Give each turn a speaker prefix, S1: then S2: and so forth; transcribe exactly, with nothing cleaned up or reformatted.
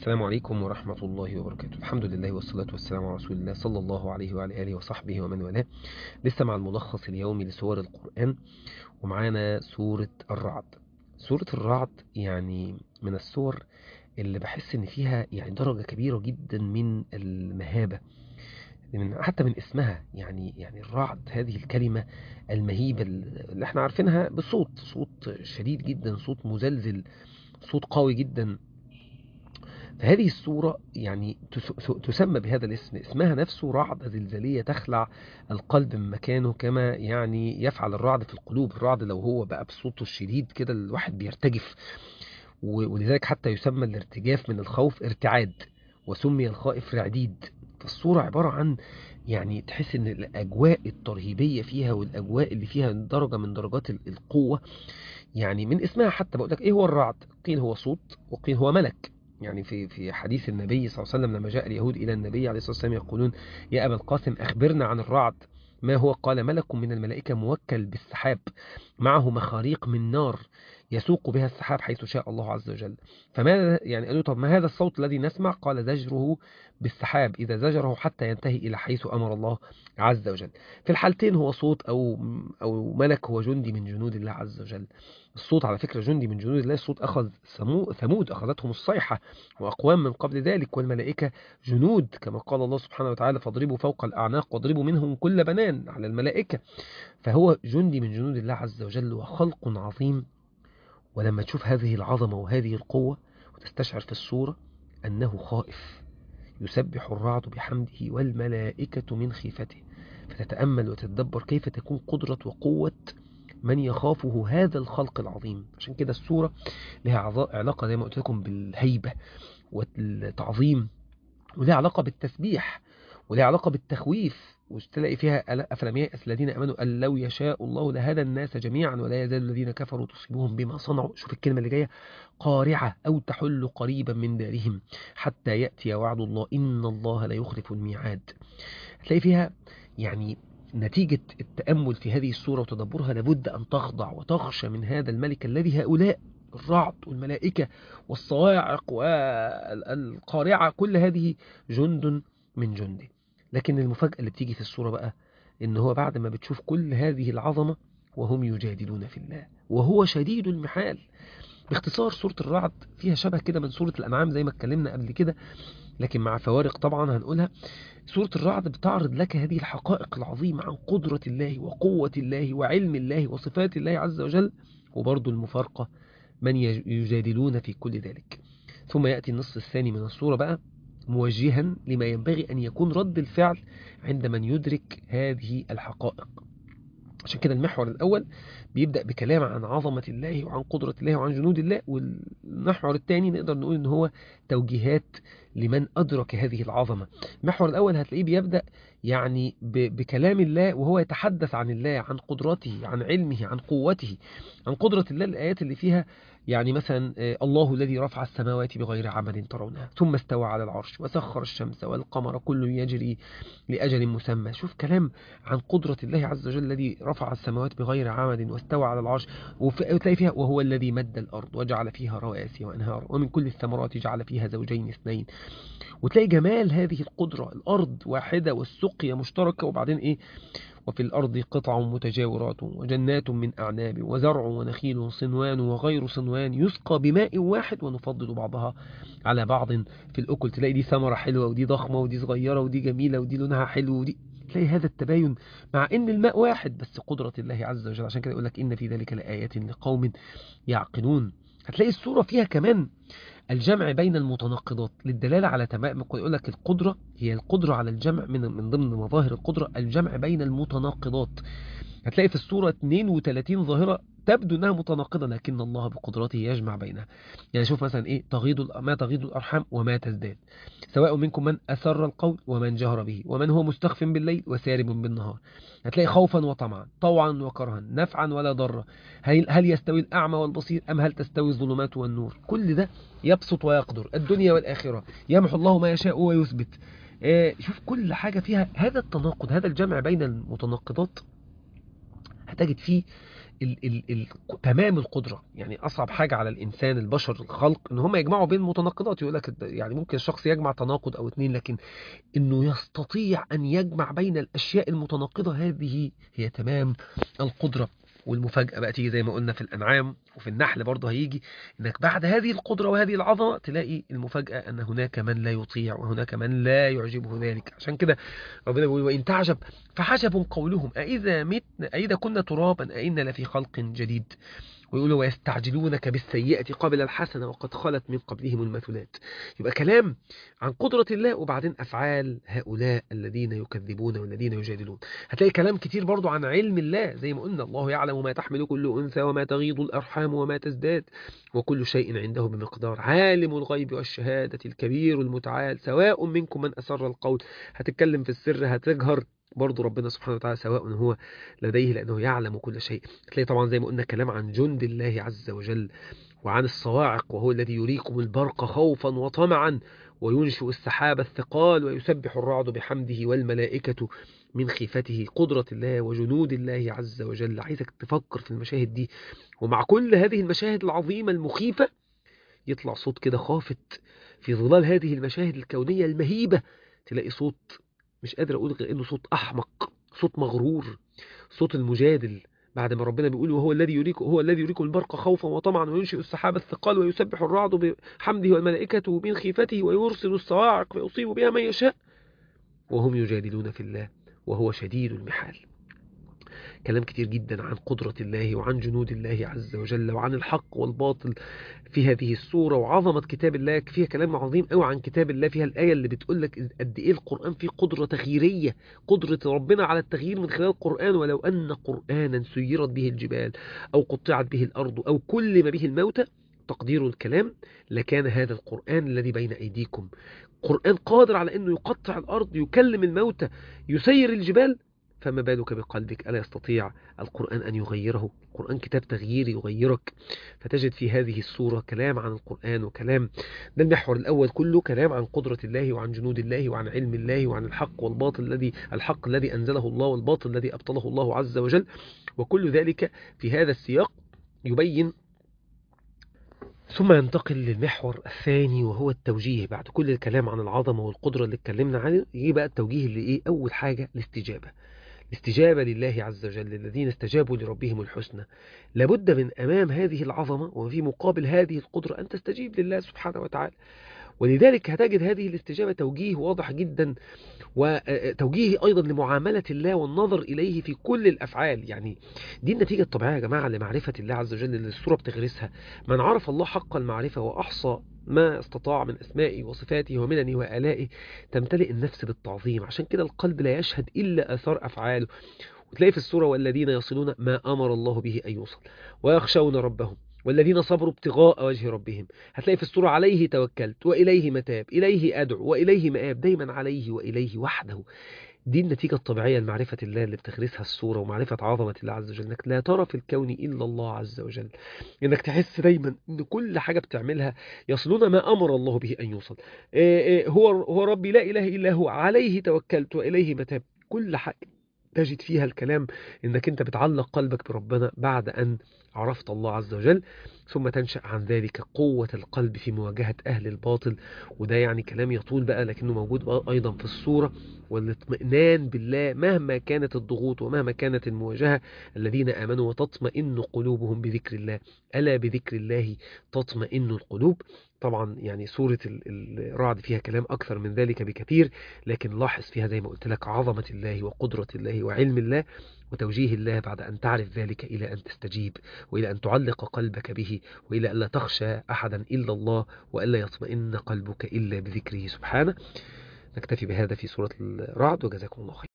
S1: السلام عليكم ورحمة الله وبركاته. الحمد لله والصلاة والسلام على رسول الله صلى الله عليه وعلى آله وصحبه ومن والاه. لسه مع الملخص اليومي لسور القرآن، ومعانا سورة الرعد. سورة الرعد يعني من السور اللي بحس ان فيها يعني درجة كبيرة جدا من المهابة، من حتى من اسمها. يعني يعني الرعد هذه الكلمة المهيبة اللي احنا عارفينها بصوت صوت شديد جدا، صوت مزلزل، صوت قوي جدا. فهذه السورة يعني تس- تسمى بهذا الاسم، اسمها نفسه رعدة زلزالية تخلع القلب من مكانه، كما يعني يفعل الرعد في القلوب. الرعد لو هو بقى بصوته الشديد كده الواحد بيرتجف، و- ولذلك حتى يسمى الارتجاف من الخوف ارتعاد، وسمي الخائف رعديد. فالصورة عبارة عن يعني تحس ان الاجواء الترهيبية فيها والاجواء اللي فيها درجة من درجات ال- القوة. يعني من اسمها حتى بقول لك ايه هو الرعد، قيل هو صوت وقيل هو ملك. يعني في في حديث النبي صلى الله عليه وسلم لما جاء اليهود إلى النبي عليه الصلاة والسلام يقولون: يا أبا القاسم أخبرنا عن الرعد. ما هو؟ قال: ملك من الملائكة موكل بالسحاب، معه مخاريق من نار يسوق بها السحاب حيث شاء الله عز وجل. فماذا يعني؟ قالوا: طب ما هذا الصوت الذي نسمع؟ قال: زجره بالسحاب إذا زجره حتى ينتهي إلى حيث أمر الله عز وجل. في الحالتين هو صوت أو أو ملك، هو جندي من جنود الله عز وجل. الصوت على فكرة جندي من جنود الله. الصوت أخذ ثمو- ثمود أخذتهم الصيحة، وأقوام من قبل ذلك، والملائكة جنود كما قال الله سبحانه وتعالى: فاضربوا فوق الأعناق واضربوا منهم كل بنان على الملائكة. فهو جندي من جنود الله عز وجل وخلق عظيم. ولما تشوف هذه العظمة وهذه القوة وتستشعر في الصورة أنه خائف، يسبح الرعد بحمده والملائكة من خيفته، فتتأمل وتتدبر كيف تكون قدرة وقوة من يخافه هذا الخلق العظيم. عشان كده السورة لها عضا- علاقة زي ما قلت لكم بالهيبة والتعظيم، ولها علاقة بالتسبيح، ولها علاقة بالتخويف. وتلاقي فيها: ألا- أفلم ييأس الذين آمنوا أن لو يشاء الله لهدى الناس جميعا ولا يزال الذين كفروا تصيبهم بما صنعوا. شوف الكلمة اللي جاية: قارعة أو تحل قريبا من دارهم حتى يأتي وعد الله إن الله لا يخلف الميعاد. هتلاقي فيها يعني نتيجة التأمل في هذه السورة وتدبرها لابد أن تخضع وتخشى من هذا الملك الذي هؤلاء الرعد والملائكة والصواعق والقارعة كل هذه جند من جنده. لكن المفاجأة اللي بتيجي في السورة بقى إن هو بعد ما بتشوف كل هذه العظمة وهم يجادلون في الله وهو شديد المحال. باختصار سورة الرعد فيها شبه كده من سورة الأنعام زي ما اتكلمنا قبل كده، لكن مع فوارق طبعا هنقولها. سورة الرعد بتعرض لك هذه الحقائق العظيمة عن قدرة الله وقوة الله وعلم الله وصفات الله عز وجل، وبرضو المفارقة من يج- يجادلون في كل ذلك. ثم يأتي النصف الثاني من السورة بقى موجها لما ينبغي أن يكون رد الفعل عند من يدرك هذه الحقائق. عشان كده المحور الأول بيبدأ بكلام عن عظمة الله وعن قدرة الله وعن جنود الله، والمحور الثاني نقدر نقول إن هو توجيهات لمن أدرك هذه العظمة. المحور الأول هتلاقيه بيبدأ يعني ب- بكلام الله وهو يتحدث عن الله، عن قدرته، عن علمه، عن قوته، عن قدرة الله. الآيات اللي فيها يعني مثلا آه، الله الذي رفع السماوات بغير عمد ترونها ثم استوى على العرش وسخر الشمس والقمر كل يجري لأجل مسمى. شوف كلام عن قدرة الله عز وجل الذي رفع السماوات بغير عمد واستوى على العرش. وف- وتلاقي فيها: وهو الذي مد الأرض وجعل فيها رواسي وأنهار ومن كل الثمرات جعل فيها زوجين اثنين. وتلاقي جمال هذه القدرة، الأرض واحدة والسقيا مشتركة، وبعدين إيه: وفي الأرض قطع متجاورات وجنات من أعناب وزرع ونخيل صنوان وغير صنوان يسقى بماء واحد ونفضل بعضها على بعض في الأكل. تلاقي دي ثمرة حلوة ودي ضخمة ودي صغيرة ودي جميلة ودي لونها حلو ودي، تلاقي هذا التباين مع ان الماء واحد بس قدرة الله عز وجل. عشان كده يقول لك: إن في ذلك لآيات لقوم يعقلون. هتلاقي السورة فيها كمان الجمع بين المتناقضات للدلالة على تمام. يقول لك القدرة هي القدرة على الجمع، من من ضمن مظاهر القدرة الجمع بين المتناقضات. هتلاقي في السورة اثنين وثلاثين ظاهرة تبدو انها متناقضة لكن الله بقدرته يجمع بينها. يعني شوف مثلا ايه: تغيض الأ- ما تغيض الارحام وما تزداد، سواء منكم من اسر القول ومن جهر به ومن هو مستخف بالليل وسارب بالنهار. هتلاقي خوفا وطمعا، طوعا وكرها، نفعا ولا ضرا، هل هل يستوي الاعمى والبصير ام هل تستوي الظلمات والنور. كل ده يبسط ويقدر الدنيا والاخره، يمحو الله ما يشاء ويثبت. آه، شوف كل حاجة فيها هذا التناقض، هذا الجمع بين المتناقضات هتجد فيه ال ال ال تمام القدرة. يعني أصعب حاجة على الإنسان البشر الخلق إن هم يجمعوا بين متناقضات. يقول لك يعني ممكن الشخص يجمع تناقض أو اتنين، لكن إنه يستطيع أن يجمع بين الأشياء المتناقضة، هذه هي تمام القدرة. والمفاجأة بقى تيجي زي ما قلنا في الأنعام، وفي النحل برضه هيجي إنك بعد هذه القدرة وهذه العظمة تلاقي المفاجأة أن هناك من لا يطيع وهناك من لا يعجبه ذلك. عشان كده ربنا بيقول وإن تعجب فعجب قولهم أإذا متنا أإذا كنا ترابا أإنا لفي خلق جديد. ويقولوا ويستعجلونك بالسيئة قبل الحسنة وقد خلت من قبلهم المثلات. يبقى كلام عن قدرة الله، وبعدين أفعال هؤلاء الذين يكذبون والذين يجادلون. هتلاقي كلام كتير برضو عن علم الله، زي ما قلنا الله يعلم ما تحمل كل أنثى وما تغيض الأرحام وما تزداد وكل شيء عنده بمقدار. عالم الغيب والشهادة الكبير المتعال سواء منكم من أسر القول. هتتكلم في السر هتجهر، برضو ربنا سبحانه وتعالى سواء هو لديه لأنه يعلم كل شيء. تلاقي طبعا زي ما قلنا كلام عن جند الله عز وجل وعن الصواعق، وهو الذي يريكم البرق خوفا وطمعا وينشئ السحاب الثقال ويسبح الرعد بحمده والملائكة من خيفته. قدرة الله وجنود الله عز وجل. عايزك تفكر في المشاهد دي، ومع كل هذه المشاهد العظيمة المخيفة يطلع صوت كده خافت في ظلال هذه المشاهد الكونية المهيبة. تلاقي صوت مش قادر أقول غير إنه صوت أحمق، صوت مغرور، صوت المجادل. بعد ما ربنا بيقول وهو الذي يريكم هو الذي يريكم البرق خوفا وطمعا وينشئ السحاب الثقال ويسبح الرعد بحمده والملائكة من خيفته ويرسل الصواعق فيصيب بها من يشاء وهم يجادلون في الله وهو شديد المحال. كلام كتير جدا عن قدرة الله وعن جنود الله عز وجل وعن الحق والباطل في هذه السورة، وعظمة كتاب الله. فيها كلام عظيم قوي عن كتاب الله، فيها الآية اللي بتقول لك قد إيه القرآن فيه قدرة تغييرية، قدرة ربنا على التغيير من خلال القرآن. ولو أن قرآنا سيرت به الجبال أو قطعت به الأرض أو كلم به الموتى تقدير الكلام لكان هذا القرآن الذي بين أيديكم. قرآن قادر على أنه يقطع الأرض، يكلم الموتى، يسير الجبال، فما بالك بقلبك؟ ألا يستطيع القرآن أن يغيره؟ القرآن كتاب تغيير يغيرك. فتجد في هذه السورة كلام عن القرآن وكلام. ده المحور الأول كله كلام عن قدرة الله وعن جنود الله وعن علم الله وعن الحق والباطل الذي الحق الذي أنزله الله والباطل الذي أبطله الله عز وجل. وكل ذلك في هذا السياق يبين. ثم ينتقل للمحور الثاني وهو التوجيه. بعد كل الكلام عن العظمة والقدرة اللي اتكلمنا عنه يجي بقى التوجيه اللي إيه؟ أول حاجة الاستجابة. الاستجابة لله عز وجل. الذين استجابوا لربهم الحسنى. لابد من أمام هذه العظمة وفي مقابل هذه القدرة أن تستجيب لله سبحانه وتعالى. ولذلك هتجد هذه الاستجابة توجيه واضح جدا، وتوجيه أيضا لمعاملة الله والنظر إليه في كل الأفعال. يعني دي النتيجة الطبيعية يا جماعة لمعرفة الله عز وجل اللي السورة بتغرسها. من عرف الله حق المعرفة وأحصى ما استطاع من أسمائه وصفاته ومننه وآلائه تمتلئ النفس بالتعظيم. عشان كده القلب لا يشهد إلا آثار أفعاله. وتلاقي في السورة والذين يصلون ما أمر الله به أن يوصل ويخشون ربهم والذين صبروا ابتغاء وجه ربهم. هتلاقي في السورة عليه توكلت وإليه متاب إليه أدعو وإليه مآب. دايما عليه وإليه وحده. دي النتيجة الطبيعية لمعرفة الله اللي بتغرسها السورة ومعرفة عظمة الله عز وجل. انك لا ترى في الكون إلا الله عز وجل. انك تحس دايما ان كل حاجة بتعملها يصلون ما أمر الله به أن يوصل. هو هو ربي لا إله إلا هو عليه توكلت وإليه متاب. كل حاجة تجد فيها الكلام انك انت بتعلق قلبك بربنا بعد ان عرفت الله عز وجل. ثم تنشأ عن ذلك قوة القلب في مواجهة أهل الباطل. وده يعني كلام يطول بقى لكنه موجود بقى أيضا في السورة. والاطمئنان بالله مهما كانت الضغوط ومهما كانت المواجهة. الذين آمنوا وتطمئن قلوبهم بذكر الله. ألا بذكر الله تطمئن القلوب. طبعا يعني سورة الرعد فيها كلام أكثر من ذلك بكثير، لكن لاحظ فيها زي ما قلت لك عظمة الله وقدرة الله وعلم الله وتوجيه الله بعد أن تعرف ذلك إلى أن تستجيب وإلى أن تعلق قلبك به وإلى أن لا تخشى أحدا إلا الله وألا يطمئن قلبك إلا بذكره سبحانه. نكتفي بهذا في سورة الرعد وجزاكم الله خير.